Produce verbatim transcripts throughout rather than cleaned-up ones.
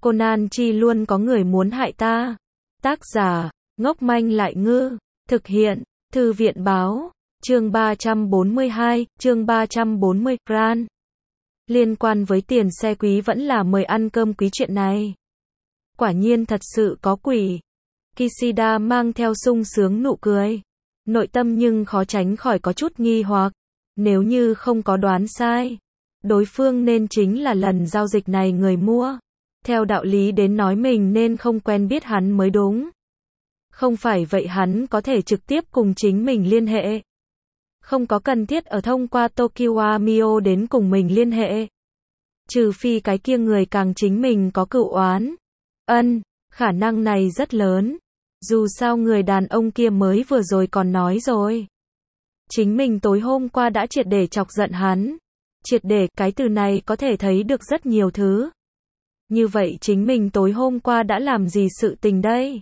Conan chi luôn có người muốn hại ta. Tác giả, ngốc manh lại ngư. Thực hiện, Thư viện báo. Chương ba trăm bốn mươi hai, chương ba trăm bốn mươi, Gran. Liên quan với tiền xe quý vẫn là mời ăn cơm quý chuyện này. Quả nhiên thật sự có quỷ. Kishida mang theo sung sướng nụ cười. Nội tâm nhưng khó tránh khỏi có chút nghi hoặc. Nếu như không có đoán sai, đối phương nên chính là lần giao dịch này người mua. Theo đạo lý đến nói mình nên không quen biết hắn mới đúng. Không phải vậy hắn có thể trực tiếp cùng chính mình liên hệ. Không có cần thiết ở thông qua Tokiwa Mio đến cùng mình liên hệ. Trừ phi cái kia người càng chính mình có cựu oán. Ân, khả năng này rất lớn. Dù sao người đàn ông kia mới vừa rồi còn nói rồi. Chính mình tối hôm qua đã triệt để chọc giận hắn. Triệt để, cái từ này có thể thấy được rất nhiều thứ. Như vậy chính mình tối hôm qua đã làm gì sự tình đây?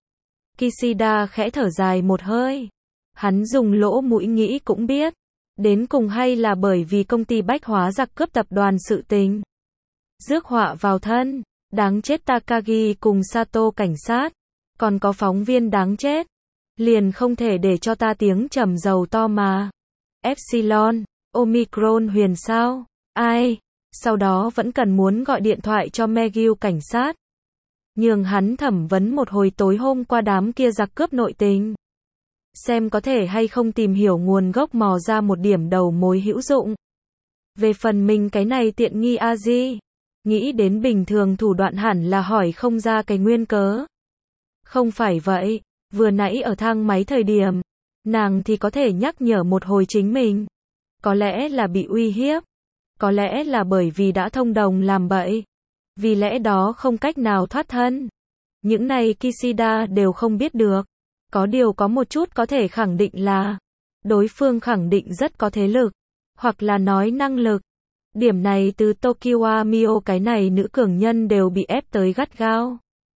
Kishida khẽ thở dài một hơi. Hắn dùng lỗ mũi nghĩ cũng biết. Đến cùng hay là bởi vì công ty bách hóa giặc cướp tập đoàn sự tình. Rước họa vào thân. Đáng chết Takagi cùng Sato cảnh sát. Còn có phóng viên đáng chết. Liền không thể để cho ta tiếng trầm dầu to mà. Epsilon, Omicron huyền sao? Ai? Sau đó vẫn cần muốn gọi điện thoại cho McGill cảnh sát. Nhường hắn thẩm vấn một hồi tối hôm qua đám kia giặc cướp nội tình. Xem có thể hay không tìm hiểu nguồn gốc mò ra một điểm đầu mối hữu dụng. Về phần mình cái này tiện nghi a di. Nghĩ đến bình thường thủ đoạn hẳn là hỏi không ra cái nguyên cớ. Không phải vậy, vừa nãy ở thang máy thời điểm, nàng thì có thể nhắc nhở một hồi chính mình. Có lẽ là bị uy hiếp. Có lẽ là bởi vì đã thông đồng làm bậy. Vì lẽ đó không cách nào thoát thân. Những này Kishida đều không biết được. Có điều có một chút có thể khẳng định là đối phương khẳng định rất có thế lực. Hoặc là nói năng lực. Điểm này từ Tokiwa Mio cái này nữ cường nhân đều bị ép tới gắt gao.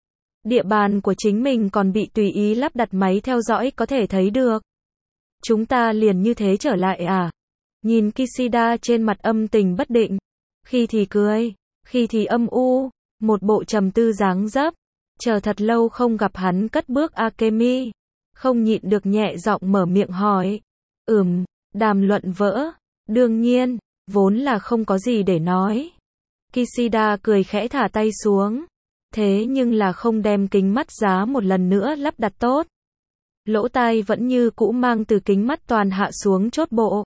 Địa bàn của chính mình còn bị tùy ý lắp đặt máy theo dõi có thể thấy được. Chúng ta liền như thế trở lại à? Nhìn Kishida trên mặt âm tình bất định. Khi thì cười, khi thì âm u, một bộ trầm tư dáng dấp. Chờ thật lâu không gặp hắn cất bước Akemi. Không nhịn được nhẹ giọng mở miệng hỏi. Ừm, đàm luận vỡ. Đương nhiên, vốn là không có gì để nói. Kishida cười khẽ thả tay xuống. Thế nhưng là không đem kính mắt giá một lần nữa lắp đặt tốt. Lỗ tai vẫn như cũ mang từ kính mắt toàn hạ xuống chốt bộ.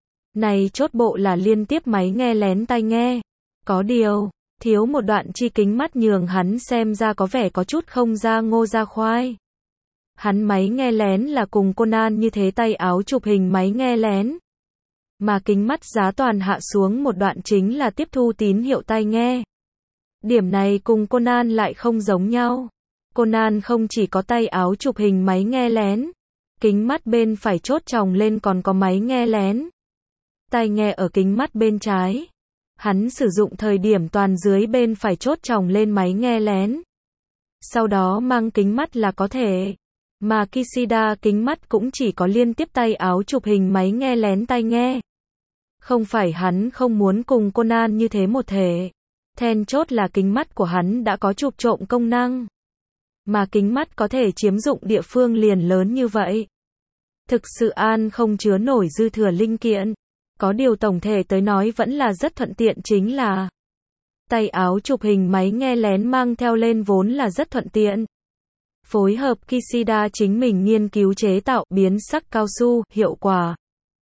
Này chốt bộ là liên tiếp máy nghe lén tai nghe. Có điều, thiếu một đoạn chi kính mắt nhường hắn xem ra có vẻ có chút không ra ngô ra khoai. Hắn máy nghe lén là cùng Conan như thế tay áo chụp hình máy nghe lén. Mà kính mắt giá toàn hạ xuống một đoạn chính là tiếp thu tín hiệu tai nghe. Điểm này cùng Conan lại không giống nhau. Conan không chỉ có tay áo chụp hình máy nghe lén. Kính mắt bên phải chốt chồng lên còn có máy nghe lén. Tai nghe ở kính mắt bên trái. Hắn sử dụng thời điểm toàn dưới bên phải chốt chồng lên máy nghe lén. Sau đó mang kính mắt là có thể. Mà Kishida kính mắt cũng chỉ có liên tiếp tay áo chụp hình máy nghe lén tai nghe. Không phải hắn không muốn cùng Conan như thế một thể. Then chốt là kính mắt của hắn đã có chụp trộm công năng. Mà kính mắt có thể chiếm dụng địa phương liền lớn như vậy. Thực sự an không chứa nổi dư thừa linh kiện. Có điều tổng thể tới nói vẫn là rất thuận tiện chính là tay áo chụp hình máy nghe lén mang theo lên vốn là rất thuận tiện. Phối hợp Kishida chính mình nghiên cứu chế tạo biến sắc cao su, hiệu quả.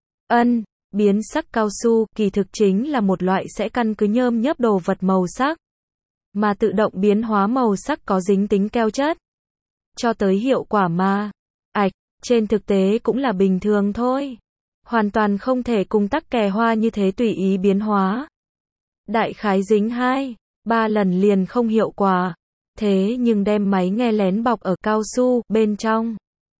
Ân, biến sắc cao su kỳ thực chính là một loại sẽ căn cứ nhôm nhớp đồ vật màu sắc. Mà tự động biến hóa màu sắc có dính tính keo chất. Cho tới hiệu quả mà. Ảch, trên thực tế cũng là bình thường thôi. Hoàn toàn không thể cùng tắc kè hoa như thế tùy ý biến hóa. Đại khái dính hai, ba lần liền không hiệu quả. Thế nhưng đem máy nghe lén bọc ở cao su bên trong.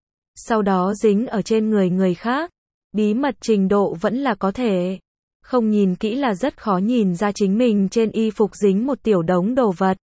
Sau đó dính ở trên người người khác. Bí mật trình độ vẫn là có thể. Không nhìn kỹ là rất khó nhìn ra chính mình trên y phục dính một tiểu đống đồ vật.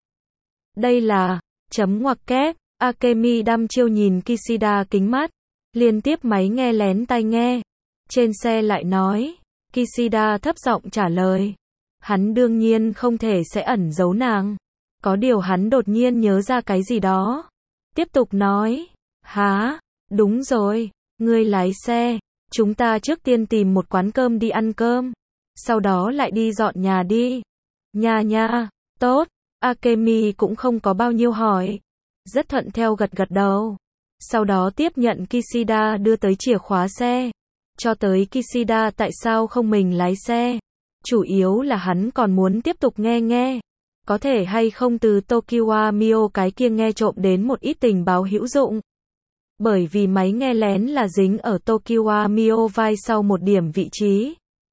Đây là, chấm ngoặc kép, Akemi đăm chiêu nhìn Kishida kính mắt. Liên tiếp máy nghe lén tai nghe. Trên xe lại nói. Kishida thấp giọng trả lời. Hắn đương nhiên không thể sẽ ẩn giấu nàng. Có điều hắn đột nhiên nhớ ra cái gì đó. Tiếp tục nói. Hả? Đúng rồi. Ngươi lái xe. Chúng ta trước tiên tìm một quán cơm đi ăn cơm. Sau đó lại đi dọn nhà đi. Nha nha. Tốt. Akemi cũng không có bao nhiêu hỏi. Rất thuận theo gật gật đầu. Sau đó tiếp nhận Kishida đưa tới chìa khóa xe. Cho tới Kishida tại sao không mình lái xe. Chủ yếu là hắn còn muốn tiếp tục nghe nghe. Có thể hay không từ Tokiwa Mio cái kia nghe trộm đến một ít tình báo hữu dụng. Bởi vì máy nghe lén là dính ở Tokiwa Mio vai sau một điểm vị trí.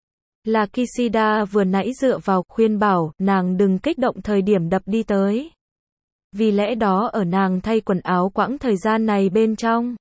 Là Kishida vừa nãy dựa vào khuyên bảo nàng đừng kích động thời điểm đập đi tới. Vì lẽ đó ở nàng thay quần áo quãng thời gian này bên trong,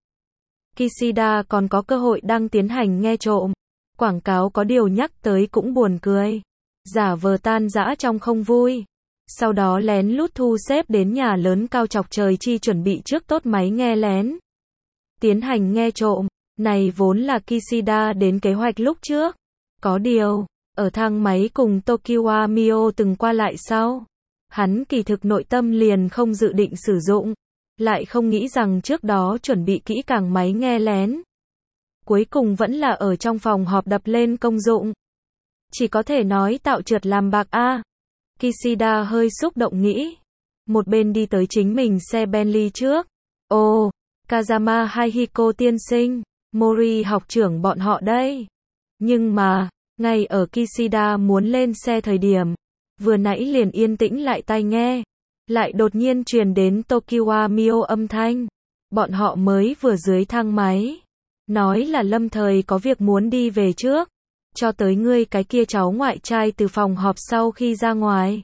Kishida còn có cơ hội đang tiến hành nghe trộm. Quảng cáo có điều nhắc tới cũng buồn cười. Giả vờ tan dã trong không vui. Sau đó lén lút thu xếp đến nhà lớn cao chọc trời chi chuẩn bị trước tốt máy nghe lén. Tiến hành nghe trộm. Này vốn là Kishida đến kế hoạch lúc trước. Có điều, ở thang máy cùng Tokiwa Mio từng qua lại sau. Hắn kỳ thực nội tâm liền không dự định sử dụng. Lại không nghĩ rằng trước đó chuẩn bị kỹ càng máy nghe lén. Cuối cùng vẫn là ở trong phòng họp đập lên công dụng. Chỉ có thể nói tạo trượt làm bạc a. À. Kishida hơi xúc động nghĩ. Một bên đi tới chính mình xe Bentley trước. Ồ, Kazama Haihiko tiên sinh, Mori học trưởng bọn họ đây. Nhưng mà, ngay ở Kishida muốn lên xe thời điểm, vừa nãy liền yên tĩnh lại tai nghe. Lại đột nhiên truyền đến Tokiwa Mio âm thanh. Bọn họ mới vừa dưới thang máy. Nói là lâm thời có việc muốn đi về trước. Cho tới ngươi cái kia cháu ngoại trai từ phòng họp sau khi ra ngoài.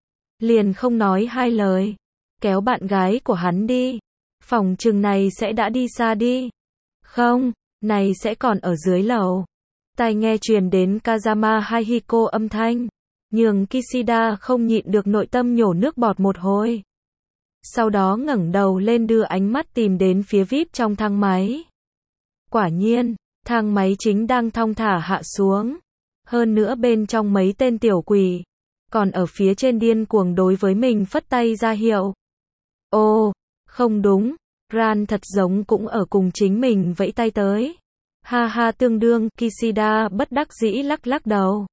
Liền không nói hai lời. Kéo bạn gái của hắn đi. Phòng chừng này sẽ đã đi xa đi. Không, này sẽ còn ở dưới lầu. Tai nghe truyền đến Kazama Haihiko âm thanh. Nhường Kishida không nhịn được nội tâm nhổ nước bọt một hồi. Sau đó ngẩng đầu lên đưa ánh mắt tìm đến phía vi ai pi trong thang máy. Quả nhiên, thang máy chính đang thong thả hạ xuống. Hơn nữa bên trong mấy tên tiểu quỷ. Còn ở phía trên điên cuồng đối với mình phất tay ra hiệu. Ồ, không đúng. Ran thật giống cũng ở cùng chính mình vẫy tay tới. Ha ha tương đương, Kishida bất đắc dĩ lắc lắc đầu.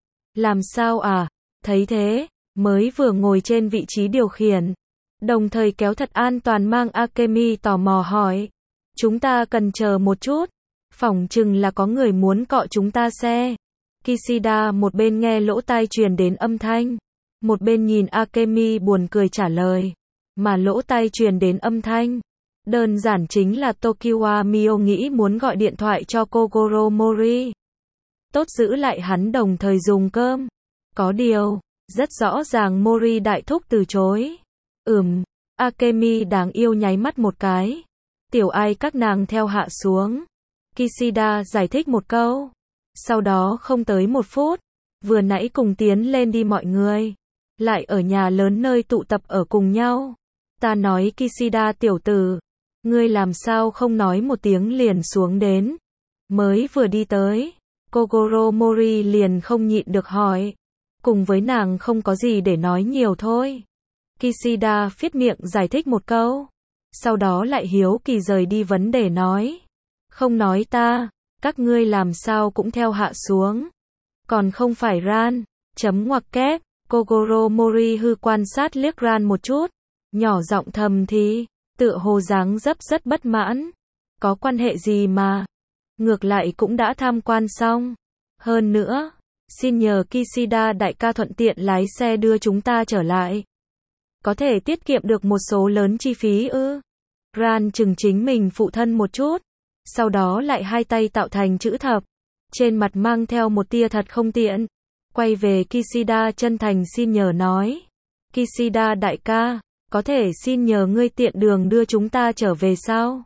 Làm sao à? Thấy thế, mới vừa ngồi trên vị trí điều khiển. Đồng thời kéo thật an toàn mang Akemi tò mò hỏi. Chúng ta cần chờ một chút. Phỏng chừng là có người muốn cọ chúng ta xe. Kishida một bên nghe lỗ tai truyền đến âm thanh. Một bên nhìn Akemi buồn cười trả lời. Mà lỗ tai truyền đến âm thanh. Đơn giản chính là Tokiwa Mio nghĩ muốn gọi điện thoại cho Kogoro Mori. Tốt giữ lại hắn đồng thời dùng cơm. Có điều, rất rõ ràng Mori đại thúc từ chối. Ừm, Akemi đáng yêu nháy mắt một cái. Tiểu ai các nàng theo hạ xuống. Kishida giải thích một câu. Sau đó không tới một phút. Vừa nãy cùng tiến lên đi mọi người. Lại ở nhà lớn nơi tụ tập ở cùng nhau. Ta nói Kishida tiểu tử. Ngươi làm sao không nói một tiếng liền xuống đến. Mới vừa đi tới. Kogoro Mori liền không nhịn được hỏi. Cùng với nàng không có gì để nói nhiều thôi. Kishida phiết miệng giải thích một câu. Sau đó lại hiếu kỳ rời đi vấn đề nói. Không nói ta, các ngươi làm sao cũng theo hạ xuống. Còn không phải Ran, chấm ngoặc kép. Kogoro Mori hư quan sát liếc Ran một chút. Nhỏ giọng thầm thì, tựa hồ dáng dấp rất bất mãn. Có quan hệ gì mà. Ngược lại cũng đã tham quan xong. Hơn nữa, xin nhờ Kishida đại ca thuận tiện lái xe đưa chúng ta trở lại. Có thể tiết kiệm được một số lớn chi phí ư. Ran chừng chính mình phụ thân một chút. Sau đó lại hai tay tạo thành chữ thập. Trên mặt mang theo một tia thật không tiện. Quay về Kishida chân thành xin nhờ nói. Kishida đại ca, có thể xin nhờ ngươi tiện đường đưa chúng ta trở về sao?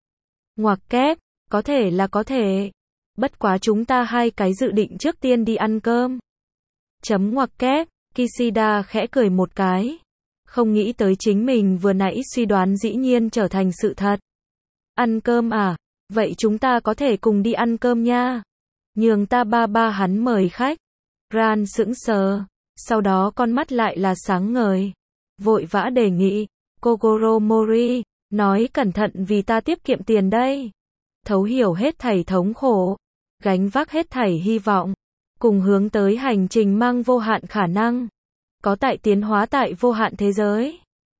Ngoặc kép, có thể là có thể. Bất quá chúng ta hai cái dự định trước tiên đi ăn cơm. Chấm ngoặc kép, Kishida khẽ cười một cái. Không nghĩ tới chính mình vừa nãy suy đoán dĩ nhiên trở thành sự thật. Ăn cơm à? Vậy chúng ta có thể cùng đi ăn cơm nha. Nhường ta ba ba hắn mời khách. Ran sững sờ. Sau đó con mắt lại là sáng ngời. vội vã đề nghị. Kogoro Mori, nói cẩn thận vì ta tiết kiệm tiền đây. Thấu hiểu hết thảy thống khổ, gánh vác hết thảy hy vọng, cùng hướng tới hành trình mang vô hạn khả năng, có tại tiến hóa tại vô hạn thế giới.